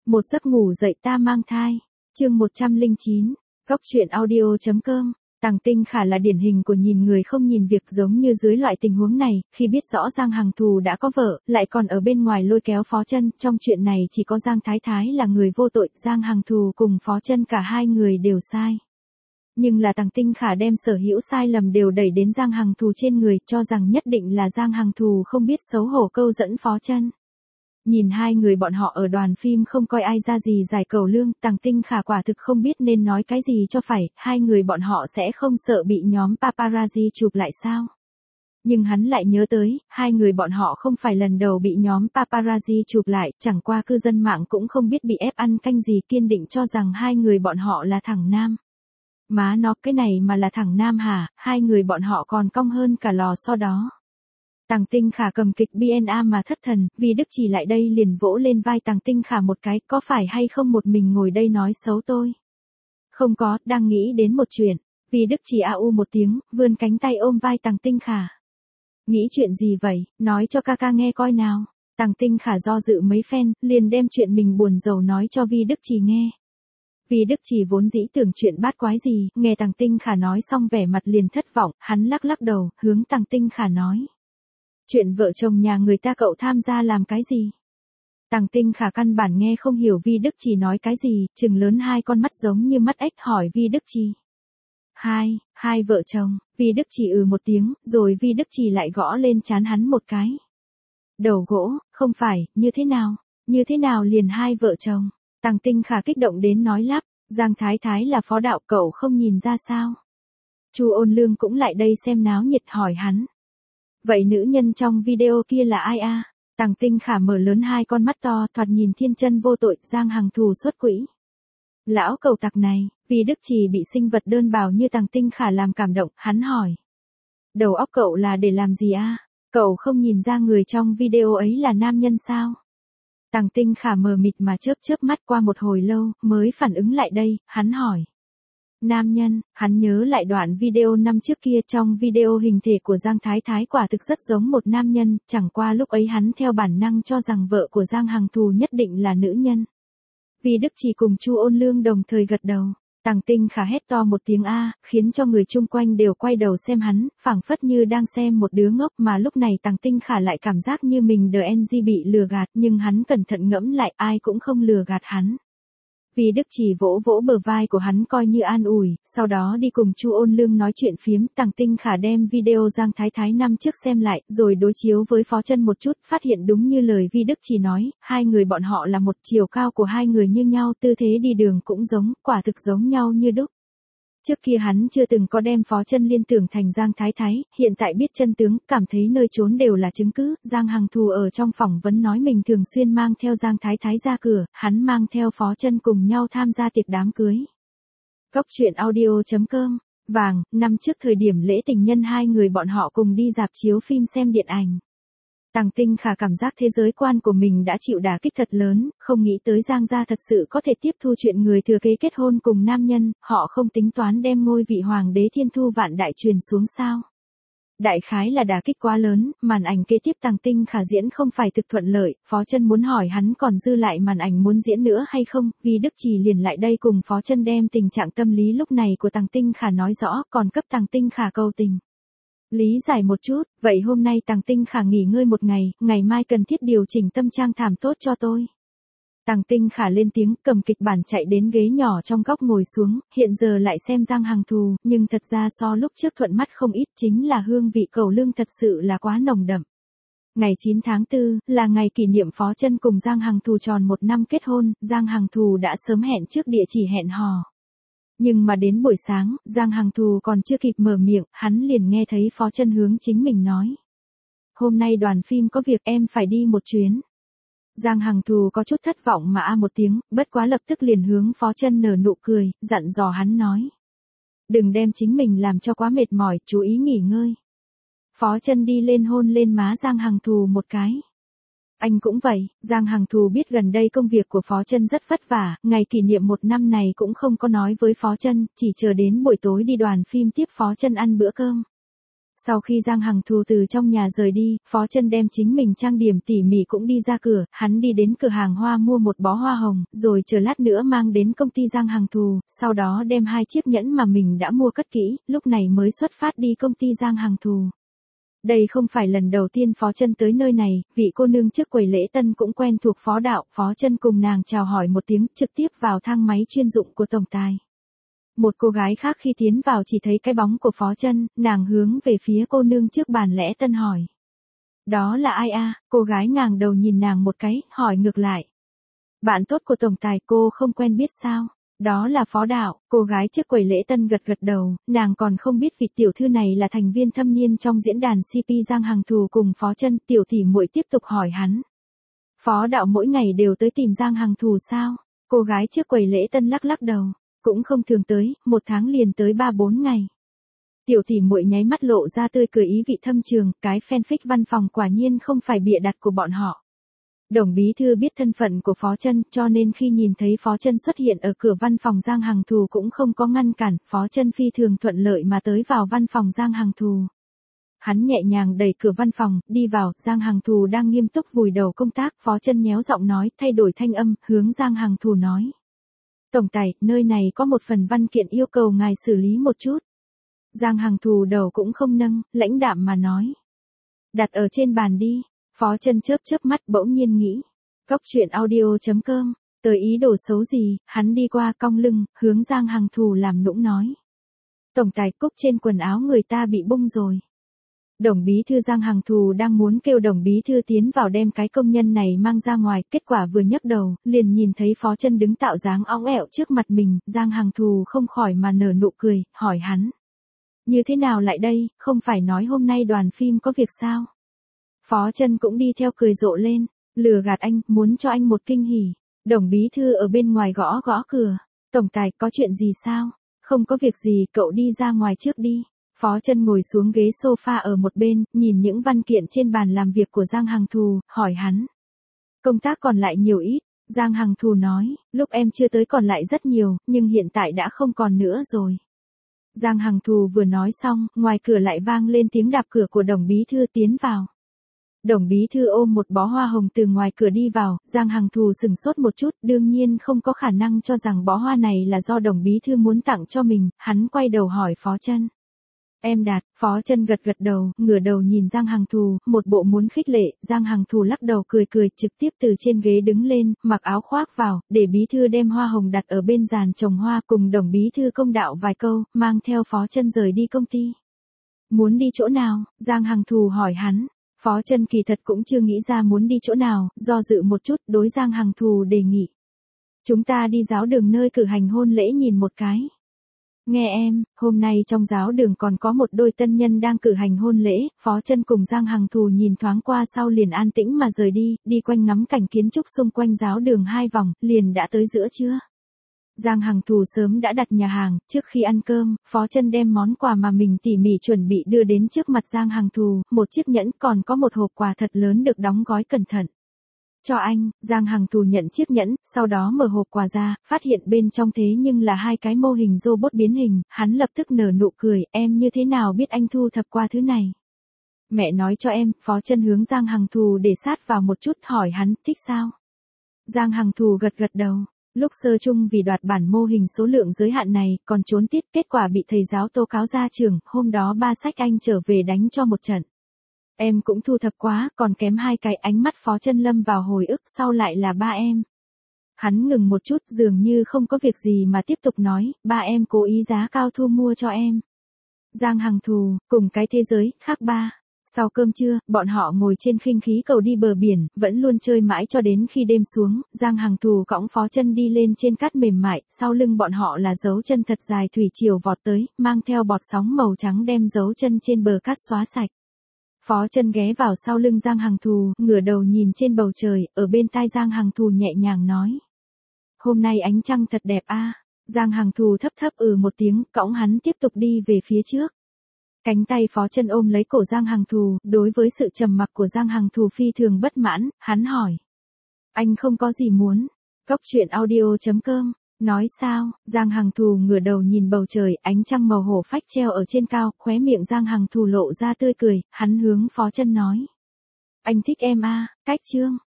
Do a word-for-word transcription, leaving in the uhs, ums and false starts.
Một giấc ngủ dậy ta mang thai. Chương một trăm lẻ chín. Góc truyện audio chấm com. Tằng Tinh Khả là điển hình của nhìn người không nhìn việc, giống như dưới loại tình huống này, khi biết rõ Giang Hằng Thù đã có vợ, lại còn ở bên ngoài lôi kéo Phó Chân, trong chuyện này chỉ có Giang Thái Thái là người vô tội, Giang Hằng Thù cùng Phó Chân cả hai người đều sai. Nhưng là Tằng Tinh Khả đem sở hữu sai lầm đều đẩy đến Giang Hằng Thù trên người, cho rằng nhất định là Giang Hằng Thù không biết xấu hổ câu dẫn Phó Chân. Nhìn hai người bọn họ ở đoàn phim không coi ai ra gì giải cầu lương, Tằng Tinh Khả quả thực không biết nên nói cái gì cho phải, hai người bọn họ sẽ không sợ bị nhóm paparazzi chụp lại sao? Nhưng hắn lại nhớ tới, hai người bọn họ không phải lần đầu bị nhóm paparazzi chụp lại, chẳng qua cư dân mạng cũng không biết bị ép ăn canh gì, kiên định cho rằng hai người bọn họ là thẳng nam. Má nó, cái này mà là thẳng nam hả, hai người bọn họ còn cong hơn cả lò xo đó. Tằng Tinh Khả cầm kịch bê en a mà thất thần, vì Đức Chỉ lại đây liền vỗ lên vai Tằng Tinh Khả một cái, có phải hay không một mình ngồi đây nói xấu tôi? Không có, đang nghĩ đến một chuyện, vì Đức Chỉ a u một tiếng, vươn cánh tay ôm vai Tằng Tinh Khả. Nghĩ chuyện gì vậy, nói cho ca ca nghe coi nào. Tằng Tinh Khả do dự mấy phen, liền đem chuyện mình buồn rầu nói cho Vi Đức Chỉ nghe. Vì Đức Chỉ vốn dĩ tưởng chuyện bát quái gì, nghe Tằng Tinh Khả nói xong vẻ mặt liền thất vọng, hắn lắc lắc đầu, hướng Tằng Tinh Khả nói. Chuyện vợ chồng nhà người ta cậu tham gia làm cái gì? Tằng Tinh Khả căn bản nghe không hiểu Vi Đức Chỉ nói cái gì, trừng lớn hai con mắt giống như mắt ếch hỏi Vi Đức Chỉ. Hai, hai vợ chồng, Vi Đức Chỉ ừ một tiếng, rồi Vi Đức Chỉ lại gõ lên trán hắn một cái. Đầu gỗ, không phải, như thế nào, như thế nào liền hai vợ chồng? Tằng Tinh Khả kích động đến nói lắp, Giang Thái Thái là phó đạo cậu không nhìn ra sao? Chu Ôn Lương cũng lại đây xem náo nhiệt hỏi hắn. Vậy nữ nhân trong video kia là ai a? À? Tằng Tinh Khả mở lớn hai con mắt to, thoạt nhìn thiên chân vô tội, Giang Hằng Thù xuất quỹ. Lão cầu tặc này, vì Đức Chỉ bị sinh vật đơn bào như Tằng Tinh Khả làm cảm động, hắn hỏi. Đầu óc cậu là để làm gì a? À? Cậu không nhìn ra người trong video ấy là nam nhân sao? Tằng Tinh Khả mờ mịt mà chớp chớp mắt, qua một hồi lâu, mới phản ứng lại đây, hắn hỏi. Nam nhân, hắn nhớ lại đoạn video năm trước kia, trong video hình thể của Giang Thái Thái quả thực rất giống một nam nhân, chẳng qua lúc ấy hắn theo bản năng cho rằng vợ của Giang Hằng Thù nhất định là nữ nhân. Vì Đức Chỉ cùng Chu Ôn Lương đồng thời gật đầu. Tằng Tinh Khả hét to một tiếng a, khiến cho người chung quanh đều quay đầu xem hắn, phảng phất như đang xem một đứa ngốc, mà lúc này Tằng Tinh Khả lại cảm giác như mình đê en giê bị lừa gạt, nhưng hắn cẩn thận ngẫm lại, ai cũng không lừa gạt hắn. Vì Đức Chỉ vỗ vỗ bờ vai của hắn coi như an ủi, sau đó đi cùng Chu Ôn Lương nói chuyện phiếm. Tằng Tinh Khả đem video Giang Thái Thái năm trước xem lại, rồi đối chiếu với Phó Chân một chút, phát hiện đúng như lời Vi Đức Chỉ nói, hai người bọn họ là một, chiều cao của hai người như nhau, tư thế đi đường cũng giống, quả thực giống nhau như đúc. Trước kia hắn chưa từng có đem Phó Chân liên tưởng thành Giang Thái Thái, hiện tại biết chân tướng, cảm thấy nơi trốn đều là chứng cứ. Giang Hằng Thù ở trong phỏng vấn nói mình thường xuyên mang theo Giang Thái Thái ra cửa, hắn mang theo Phó Chân cùng nhau tham gia tiệc đám cưới. Góc truyện audio chấm com. Vàng, năm trước thời điểm lễ tình nhân hai người bọn họ cùng đi rạp chiếu phim xem điện ảnh. Tằng Tinh Khả cảm giác thế giới quan của mình đã chịu đả kích thật lớn, không nghĩ tới Giang gia thật sự có thể tiếp thu chuyện người thừa kế kết hôn cùng nam nhân, họ không tính toán đem ngôi vị hoàng đế thiên thu vạn đại truyền xuống sao. Đại khái là đả kích quá lớn, màn ảnh kế tiếp Tằng Tinh Khả diễn không phải thực thuận lợi, Phó Chân muốn hỏi hắn còn dư lại màn ảnh muốn diễn nữa hay không, vì Đức Chỉ liền lại đây cùng Phó Chân đem tình trạng tâm lý lúc này của Tằng Tinh Khả nói rõ, còn cấp Tằng Tinh Khả cầu tình. Lý giải một chút, vậy hôm nay Tằng Tinh Khả nghỉ ngơi một ngày, ngày mai cần thiết điều chỉnh tâm trang thảm tốt cho tôi. Tằng Tinh Khả lên tiếng, cầm kịch bản chạy đến ghế nhỏ trong góc ngồi xuống, hiện giờ lại xem Giang Hằng Thù, nhưng thật ra so lúc trước thuận mắt không ít, chính là hương vị cẩu lương thật sự là quá nồng đậm. Ngày chín tháng tư, là ngày kỷ niệm Phó Chân cùng Giang Hằng Thù tròn một năm kết hôn, Giang Hằng Thù đã sớm hẹn trước địa chỉ hẹn hò. Nhưng mà đến buổi sáng, Giang Hằng Thù còn chưa kịp mở miệng, hắn liền nghe thấy Phó Chân hướng chính mình nói. Hôm nay đoàn phim có việc em phải đi một chuyến. Giang Hằng Thù có chút thất vọng mà a một tiếng, bất quá lập tức liền hướng Phó Chân nở nụ cười, dặn dò hắn nói. Đừng đem chính mình làm cho quá mệt mỏi, chú ý nghỉ ngơi. Phó Chân đi lên hôn lên má Giang Hằng Thù một cái. Anh cũng vậy, Giang Hằng Thù biết gần đây công việc của Phó Chân rất vất vả, ngày kỷ niệm một năm này cũng không có nói với Phó Chân, chỉ chờ đến buổi tối đi đoàn phim tiếp Phó Chân ăn bữa cơm. Sau khi Giang Hằng Thù từ trong nhà rời đi, Phó Chân đem chính mình trang điểm tỉ mỉ cũng đi ra cửa, hắn đi đến cửa hàng hoa mua một bó hoa hồng, rồi chờ lát nữa mang đến công ty Giang Hằng Thù, sau đó đem hai chiếc nhẫn mà mình đã mua cất kỹ, lúc này mới xuất phát đi công ty Giang Hằng Thù. Đây không phải lần đầu tiên Phó Chân tới nơi này, vị cô nương trước quầy lễ tân cũng quen thuộc Phó Đạo, Phó Chân cùng nàng chào hỏi một tiếng, trực tiếp vào thang máy chuyên dụng của tổng tài. Một cô gái khác khi tiến vào chỉ thấy cái bóng của Phó Chân, nàng hướng về phía cô nương trước bàn lễ tân hỏi. Đó là ai a? Cô gái ngàng đầu nhìn nàng một cái, hỏi ngược lại. Bạn tốt của tổng tài, cô không quen biết sao? Đó là Phó Đạo, cô gái trước quầy lễ tân gật gật đầu, nàng còn không biết vị tiểu thư này là thành viên thâm niên trong diễn đàn xê pê Giang Hằng Thù cùng Phó Chân, tiểu tỷ muội tiếp tục hỏi hắn. Phó Đạo mỗi ngày đều tới tìm Giang Hằng Thù sao? Cô gái trước quầy lễ tân lắc lắc đầu, cũng không thường tới, một tháng liền tới ba bốn ngày. Tiểu tỷ muội nháy mắt lộ ra tươi cười ý vị thâm trường, cái fanfic văn phòng quả nhiên không phải bịa đặt của bọn họ. Đồng bí thư biết thân phận của Phó Chân, cho nên khi nhìn thấy Phó Chân xuất hiện ở cửa văn phòng Giang Hằng Thù cũng không có ngăn cản, Phó Chân phi thường thuận lợi mà tới vào văn phòng Giang Hằng Thù. Hắn nhẹ nhàng đẩy cửa văn phòng, đi vào, Giang Hằng Thù đang nghiêm túc vùi đầu công tác, Phó Chân nhéo giọng nói, thay đổi thanh âm, hướng Giang Hằng Thù nói. Tổng tài, nơi này có một phần văn kiện yêu cầu ngài xử lý một chút. Giang Hằng Thù đầu cũng không nâng, lãnh đạm mà nói. Đặt ở trên bàn đi. Phó Chân chớp chớp mắt bỗng nhiên nghĩ. Cóc truyện audio chấm com, tới ý đồ xấu gì, hắn đi qua cong lưng, hướng Giang Hằng Thù làm nũng nói. Tổng tài, cúc trên quần áo người ta bị bung rồi. Đồng bí thư Giang Hằng Thù đang muốn kêu đồng bí thư tiến vào đem cái công nhân này mang ra ngoài, kết quả vừa nhấc đầu, liền nhìn thấy Phó Chân đứng tạo dáng óng ẹo trước mặt mình, Giang Hằng Thù không khỏi mà nở nụ cười, hỏi hắn. Như thế nào lại đây, không phải nói hôm nay đoàn phim có việc sao? Phó Chân cũng đi theo cười rộ lên, lừa gạt anh, muốn cho anh một kinh hỉ. Đồng bí thư ở bên ngoài gõ gõ cửa. Tổng tài, có chuyện gì sao? Không có việc gì, cậu đi ra ngoài trước đi. Phó Chân ngồi xuống ghế sofa ở một bên, nhìn những văn kiện trên bàn làm việc của Giang Hằng Thù, hỏi hắn. Công tác còn lại nhiều ít, Giang Hằng Thù nói, lúc em chưa tới còn lại rất nhiều, nhưng hiện tại đã không còn nữa rồi. Giang Hằng Thù vừa nói xong, ngoài cửa lại vang lên tiếng đạp cửa của đồng bí thư tiến vào. Đồng bí thư ôm một bó hoa hồng từ ngoài cửa đi vào, Giang Hằng Thù sửng sốt một chút, đương nhiên không có khả năng cho rằng bó hoa này là do đồng bí thư muốn tặng cho mình, hắn quay đầu hỏi Phó Chân. Em đạt, Phó Chân gật gật đầu, ngửa đầu nhìn Giang Hằng Thù, một bộ muốn khích lệ, Giang Hằng Thù lắc đầu cười cười, trực tiếp từ trên ghế đứng lên, mặc áo khoác vào, để bí thư đem hoa hồng đặt ở bên giàn trồng hoa, cùng đồng bí thư công đạo vài câu, mang theo Phó Chân rời đi công ty. Muốn đi chỗ nào? Giang Hằng Thù hỏi hắn. Phó Chân kỳ thật cũng chưa nghĩ ra muốn đi chỗ nào, do dự một chút, đối Giang Hằng Thù đề nghị. Chúng ta đi giáo đường nơi cử hành hôn lễ nhìn một cái. Nghe em, hôm nay trong giáo đường còn có một đôi tân nhân đang cử hành hôn lễ, Phó Chân cùng Giang Hằng Thù nhìn thoáng qua sau liền an tĩnh mà rời đi, đi quanh ngắm cảnh kiến trúc xung quanh giáo đường hai vòng, liền đã tới giữa trưa. Giang Hằng Thù sớm đã đặt nhà hàng, trước khi ăn cơm, Phó Chân đem món quà mà mình tỉ mỉ chuẩn bị đưa đến trước mặt Giang Hằng Thù, một chiếc nhẫn còn có một hộp quà thật lớn được đóng gói cẩn thận. Cho anh, Giang Hằng Thù nhận chiếc nhẫn, sau đó mở hộp quà ra, phát hiện bên trong thế nhưng là hai cái mô hình robot biến hình, hắn lập tức nở nụ cười, em như thế nào biết anh thu thập qua thứ này? Mẹ nói cho em, Phó Chân hướng Giang Hằng Thù để sát vào một chút, hỏi hắn, thích sao? Giang Hằng Thù gật gật đầu. Lúc sơ chung vì đoạt bản mô hình số lượng giới hạn này, còn trốn tiết, kết quả bị thầy giáo tố cáo ra trường, hôm đó ba sách anh trở về đánh cho một trận. Em cũng thu thập quá, còn kém hai cái, ánh mắt Phó Chân lâm vào hồi ức, sau lại là ba em. Hắn ngừng một chút, dường như không có việc gì mà tiếp tục nói, ba em cố ý giá cao thu mua cho em. Giang Hằng Thù, cùng cái thế giới, khác ba. Sau cơm trưa, bọn họ ngồi trên khinh khí cầu đi bờ biển, vẫn luôn chơi mãi cho đến khi đêm xuống, Giang Hằng Thù cõng Phó Chân đi lên trên cát mềm mại, sau lưng bọn họ là dấu chân thật dài thủy triều vọt tới, mang theo bọt sóng màu trắng đem dấu chân trên bờ cát xóa sạch. Phó Chân ghé vào sau lưng Giang Hằng Thù, ngửa đầu nhìn trên bầu trời, ở bên tai Giang Hằng Thù nhẹ nhàng nói. Hôm nay ánh trăng thật đẹp a. Giang Hằng Thù thấp thấp ừ một tiếng, cõng hắn tiếp tục đi về phía trước. Cánh tay Phó Chân ôm lấy cổ Giang Hằng Thù, đối với sự trầm mặc của Giang Hằng Thù phi thường bất mãn, hắn hỏi. Anh không có gì muốn. Cóc truyện audio chấm com Nói sao? Giang Hằng Thù ngửa đầu nhìn bầu trời, ánh trăng màu hổ phách treo ở trên cao, khóe miệng Giang Hằng Thù lộ ra tươi cười, hắn hướng Phó Chân nói. Anh thích em a, cách chương.